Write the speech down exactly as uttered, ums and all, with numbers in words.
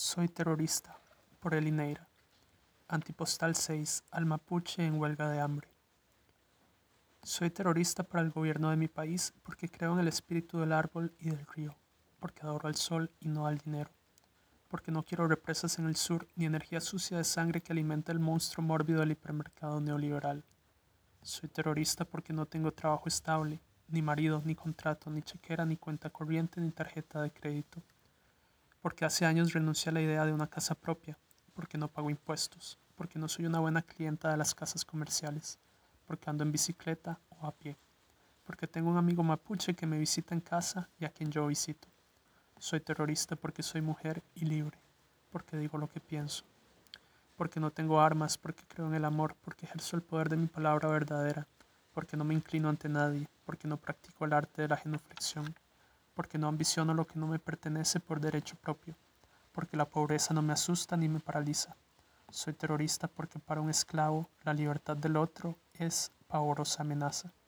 Soy terrorista, por Eli Neira. Antipostal seis, al mapuche en huelga de hambre. Soy terrorista para el gobierno de mi país porque creo en el espíritu del árbol y del río, porque adoro al sol y no al dinero, porque no quiero represas en el sur ni energía sucia de sangre que alimenta el monstruo mórbido del hipermercado neoliberal. Soy terrorista porque no tengo trabajo estable, ni marido, ni contrato, ni chequera, ni cuenta corriente, ni tarjeta de crédito. Porque hace años renuncié a la idea de una casa propia, porque no pago impuestos, porque no soy una buena clienta de las casas comerciales, porque ando en bicicleta o a pie, porque tengo un amigo mapuche que me visita en casa y a quien yo visito. Soy terrorista porque soy mujer y libre, porque digo lo que pienso, porque no tengo armas, porque creo en el amor, porque ejerzo el poder de mi palabra verdadera, porque no me inclino ante nadie, porque no practico el arte de la genuflexión, porque no ambiciono lo que no me pertenece por derecho propio, porque la pobreza no me asusta ni me paraliza. Soy terrorista porque para un esclavo la libertad del otro es pavorosa amenaza.